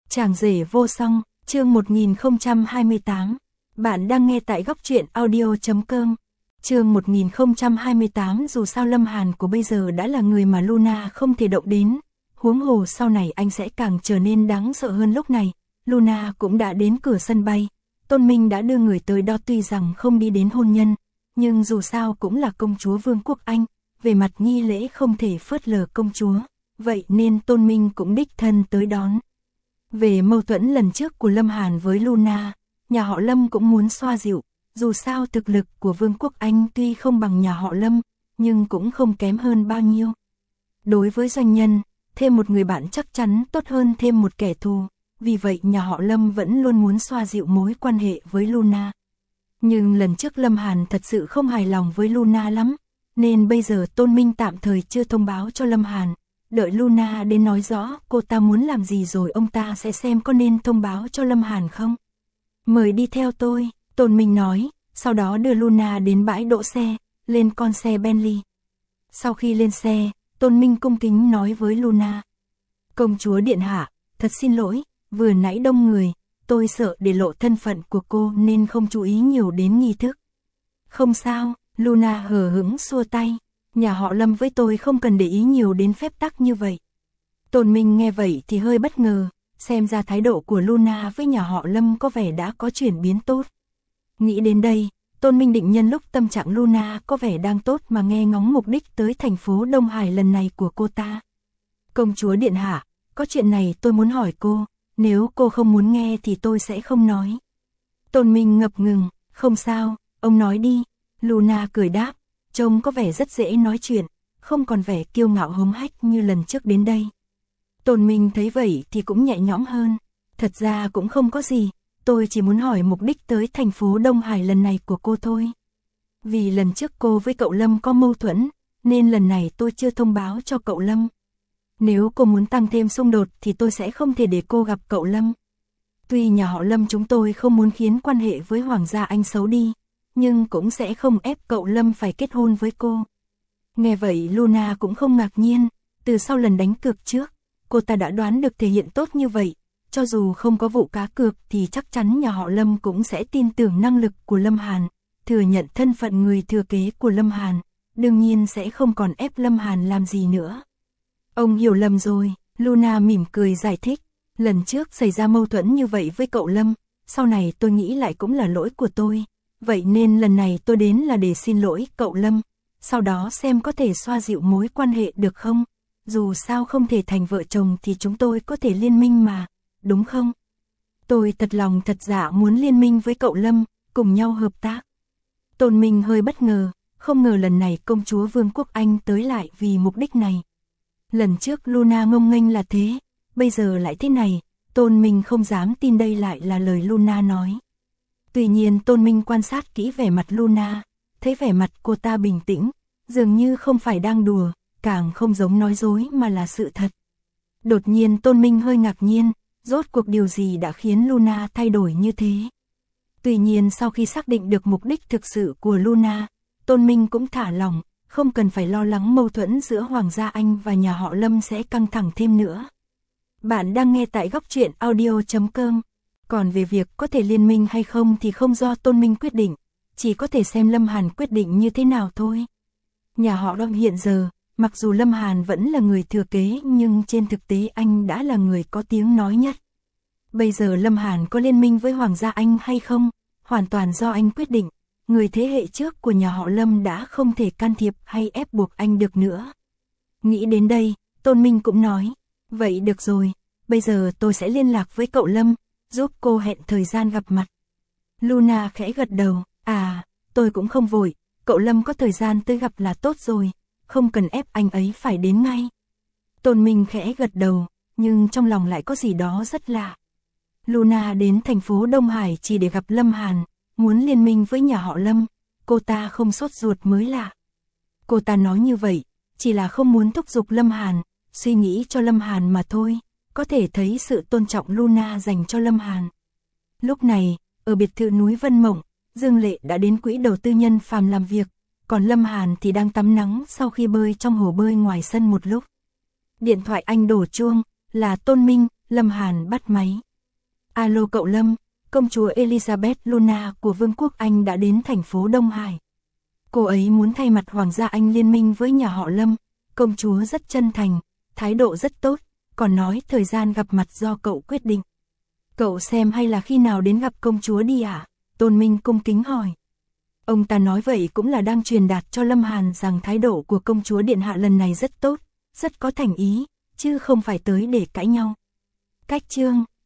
Chàng rể vô song, chương 1028. Bạn đang nghe tại góc truyện audio.com. Chương 1028. Dù sao Lâm Hàn của bây giờ đã là người mà Luna không thể động đến, huống hồ sau này anh sẽ càng trở nên đáng sợ hơn. Lúc này, Luna cũng đã đến cửa sân bay. Tôn Minh đã đưa người tới đó, tuy rằng không đi đến hôn nhân, nhưng dù sao cũng là công chúa Vương quốc Anh, về mặt nghi lễ không thể phớt lờ công chúa, vậy nên Tôn Minh cũng đích thân tới đón. Về mâu thuẫn lần trước của Lâm Hàn với Luna, nhà họ Lâm cũng muốn xoa dịu, dù sao thực lực của Vương quốc Anh tuy không bằng nhà họ Lâm, nhưng cũng không kém hơn bao nhiêu. Đối với doanh nhân, thêm một người bạn chắc chắn tốt hơn thêm một kẻ thù, vì vậy nhà họ Lâm vẫn luôn muốn xoa dịu mối quan hệ với Luna. Nhưng lần trước Lâm Hàn thật sự không hài lòng với Luna lắm, nên bây giờ Tôn Minh tạm thời chưa thông báo cho Lâm Hàn. Đợi Luna đến nói rõ cô ta muốn làm gì rồi ông ta sẽ xem có nên thông báo cho Lâm Hàn không. Mời đi theo tôi, Tôn Minh nói, sau đó đưa Luna đến bãi đỗ xe, lên con xe Bentley. Sau khi lên xe, Tôn Minh cung kính nói với Luna. Công chúa điện hạ, thật xin lỗi, vừa nãy đông người, tôi sợ để lộ thân phận của cô nên không chú ý nhiều đến nghi thức. Không sao, Luna hờ hững xua tay. Nhà họ Lâm với tôi không cần để ý nhiều đến phép tắc như vậy. Tôn Minh nghe vậy thì hơi bất ngờ, xem ra thái độ của Luna với nhà họ Lâm có vẻ đã có chuyển biến tốt. Nghĩ đến đây, Tôn Minh định nhân lúc tâm trạng Luna có vẻ đang tốt mà nghe ngóng mục đích tới thành phố Đông Hải lần này của cô ta. Công chúa điện hạ, có chuyện này tôi muốn hỏi cô, nếu cô không muốn nghe thì tôi sẽ không nói. Tôn Minh ngập ngừng, không sao, ông nói đi. Luna cười đáp. Trông có vẻ rất dễ nói chuyện, không còn vẻ kiêu ngạo hống hách như lần trước đến đây. Tôn Minh thấy vậy thì cũng nhẹ nhõm hơn. Thật ra cũng không có gì, tôi chỉ muốn hỏi mục đích tới thành phố Đông Hải lần này của cô thôi. Vì lần trước cô với cậu Lâm có mâu thuẫn, nên lần này tôi chưa thông báo cho cậu Lâm. Nếu cô muốn tăng thêm xung đột thì tôi sẽ không thể để cô gặp cậu Lâm. Tuy nhà họ Lâm chúng tôi không muốn khiến quan hệ với Hoàng gia Anh xấu đi, nhưng cũng sẽ không ép cậu Lâm phải kết hôn với cô. Nghe vậy Luna cũng không ngạc nhiên, từ sau lần đánh cược trước, cô ta đã đoán được thể hiện tốt như vậy, cho dù không có vụ cá cược thì chắc chắn nhà họ Lâm cũng sẽ tin tưởng năng lực của Lâm Hàn, thừa nhận thân phận người thừa kế của Lâm Hàn, đương nhiên sẽ không còn ép Lâm Hàn làm gì nữa. Ông hiểu lầm rồi, Luna mỉm cười giải thích, lần trước xảy ra mâu thuẫn như vậy với cậu Lâm, sau này tôi nghĩ lại cũng là lỗi của tôi. Vậy nên lần này tôi đến là để xin lỗi cậu Lâm, sau đó xem có thể xoa dịu mối quan hệ được không, dù sao không thể thành vợ chồng thì chúng tôi có thể liên minh mà, đúng không? Tôi thật lòng thật dạ muốn liên minh với cậu Lâm, cùng nhau hợp tác. Tôn Minh hơi bất ngờ, không ngờ lần này công chúa Vương quốc Anh tới lại vì mục đích này. Lần trước Luna ngông nghênh là thế, bây giờ lại thế này, Tôn Minh không dám tin đây lại là lời Luna nói. Tuy nhiên Tôn Minh quan sát kỹ vẻ mặt Luna, thấy vẻ mặt cô ta bình tĩnh, dường như không phải đang đùa, càng không giống nói dối mà là sự thật. Đột nhiên Tôn Minh hơi ngạc nhiên, rốt cuộc điều gì đã khiến Luna thay đổi như thế. Tuy nhiên sau khi xác định được mục đích thực sự của Luna, Tôn Minh cũng thả lỏng, không cần phải lo lắng mâu thuẫn giữa Hoàng gia Anh và nhà họ Lâm sẽ căng thẳng thêm nữa. Bạn đang nghe tại góc truyện audio.com. Còn về việc có thể liên minh hay không thì không do Tôn Minh quyết định, chỉ có thể xem Lâm Hàn quyết định như thế nào thôi. Nhà họ Lâm hiện giờ, mặc dù Lâm Hàn vẫn là người thừa kế nhưng trên thực tế anh đã là người có tiếng nói nhất. Bây giờ Lâm Hàn có liên minh với Hoàng gia Anh hay không, hoàn toàn do anh quyết định, người thế hệ trước của nhà họ Lâm đã không thể can thiệp hay ép buộc anh được nữa. Nghĩ đến đây, Tôn Minh cũng nói, vậy được rồi, bây giờ tôi sẽ liên lạc với cậu Lâm, giúp cô hẹn thời gian gặp mặt. Luna khẽ gật đầu, tôi cũng không vội, cậu Lâm có thời gian tới gặp là tốt rồi, không cần ép anh ấy phải đến ngay. Tôn Minh khẽ gật đầu, nhưng trong lòng lại có gì đó rất lạ. Luna đến thành phố Đông Hải chỉ để gặp Lâm Hàn, muốn liên minh với nhà họ Lâm, cô ta không sốt ruột mới lạ. Cô ta nói như vậy, chỉ là không muốn thúc giục Lâm Hàn, suy nghĩ cho Lâm Hàn mà thôi. Có thể thấy sự tôn trọng Luna dành cho Lâm Hàn. Lúc này, ở biệt thự núi Vân Mộng, Dương Lệ đã đến quỹ đầu tư nhân Phàm làm việc, còn Lâm Hàn thì đang tắm nắng sau khi bơi trong hồ bơi ngoài sân một lúc. Điện thoại anh đổ chuông, là Tôn Minh, Lâm Hàn bắt máy. Alo cậu Lâm, công chúa Elizabeth Luna của Vương quốc Anh đã đến thành phố Đông Hải. Cô ấy muốn thay mặt Hoàng gia Anh liên minh với nhà họ Lâm. Công chúa rất chân thành, thái độ rất tốt, còn nói thời gian gặp mặt do cậu quyết định. Cậu xem hay là khi nào đến gặp công chúa đi ạ? Tôn Minh cung kính hỏi. Ông ta nói vậy cũng là đang truyền đạt cho Lâm Hàn rằng thái độ của công chúa điện hạ lần này rất tốt, rất có thành ý, chứ không phải tới để cãi nhau. Cách chương